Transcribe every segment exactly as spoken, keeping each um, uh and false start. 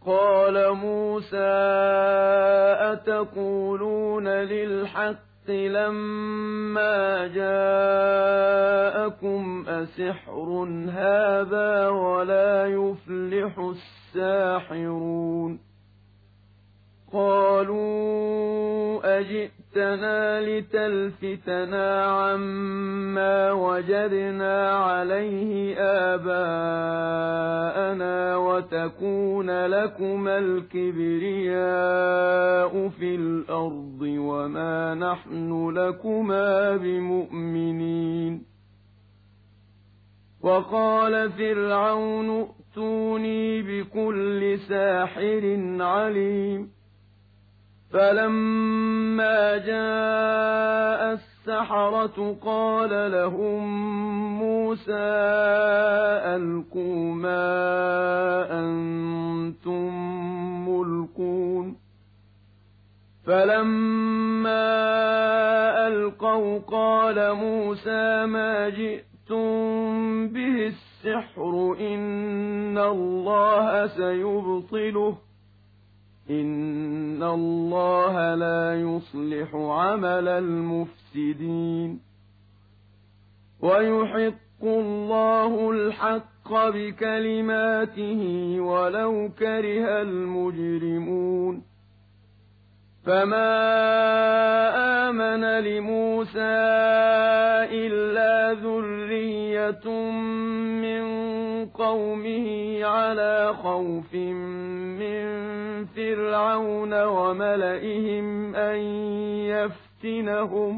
قال موسى أتقولون للحق لما جاءكم أسحر هذا ولا يفلح الساحرون قالوا أجئتنا لتلفتنا عما وجدنا عليه آباءنا وتكون لكما الكبرياء في الأرض وما نحن لكما بمؤمنين وقال فرعون ائتوني بكل ساحر عليم فلما جاء السحرة قال لهم موسى ألقوا ما أنتم ملقون فلما ألقوا قال موسى ما جئتم به السحر إن الله سيبطله إن الله لا يصلح عمل المفسدين ويحق الله الحق بكلماته ولو كره المجرمون فما آمن لموسى إلا ذرية من قومه على خوف من فرعون وملئهم أن يفتنهم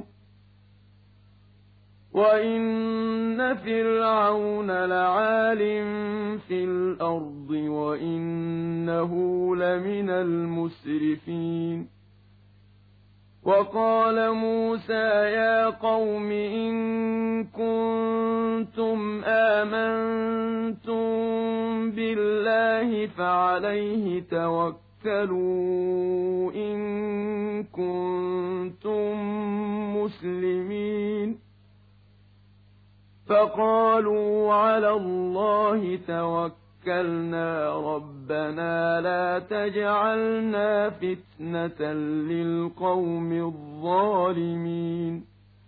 وإن فرعون لعال في الأرض وإنه لمن المسرفين وقال موسى يا قوم إن كنتم آمنتم بالله فعليه توكلوا إن كنتم مسلمين فقالوا على الله توكلنا ربنا لا تجعلنا فتنة للقوم الظالمين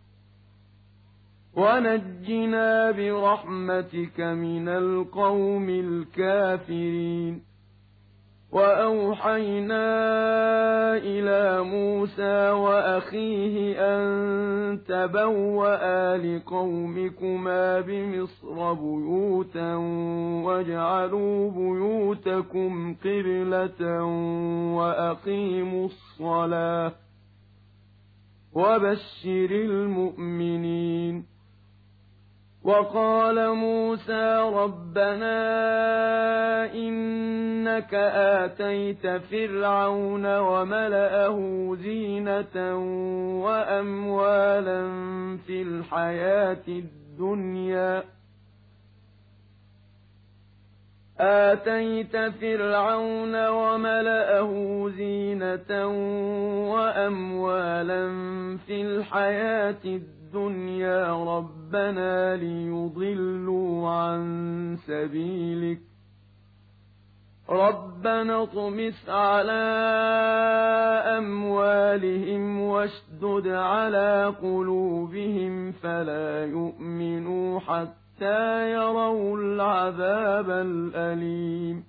ونجنا برحمتك من القوم الكافرين وأوحينا إلى موسى وأخيه أن تبوأ لقومكما بمصر بيوتا واجعلوا بيوتكم قبلة وأقيموا الصلاة وبشر المؤمنين وقال موسى ربنا إنك آتيت فرعون وملأه زينة وأموالا في الحياة الدنيا آتيت فرعون وملأه زينة وأموالا في الحياة الدنيا الدنيا ربنا ليضلوا عن سبيلك ربنا اطمس على أموالهم واشدد على قلوبهم فلا يؤمنوا حتى يروا العذاب الأليم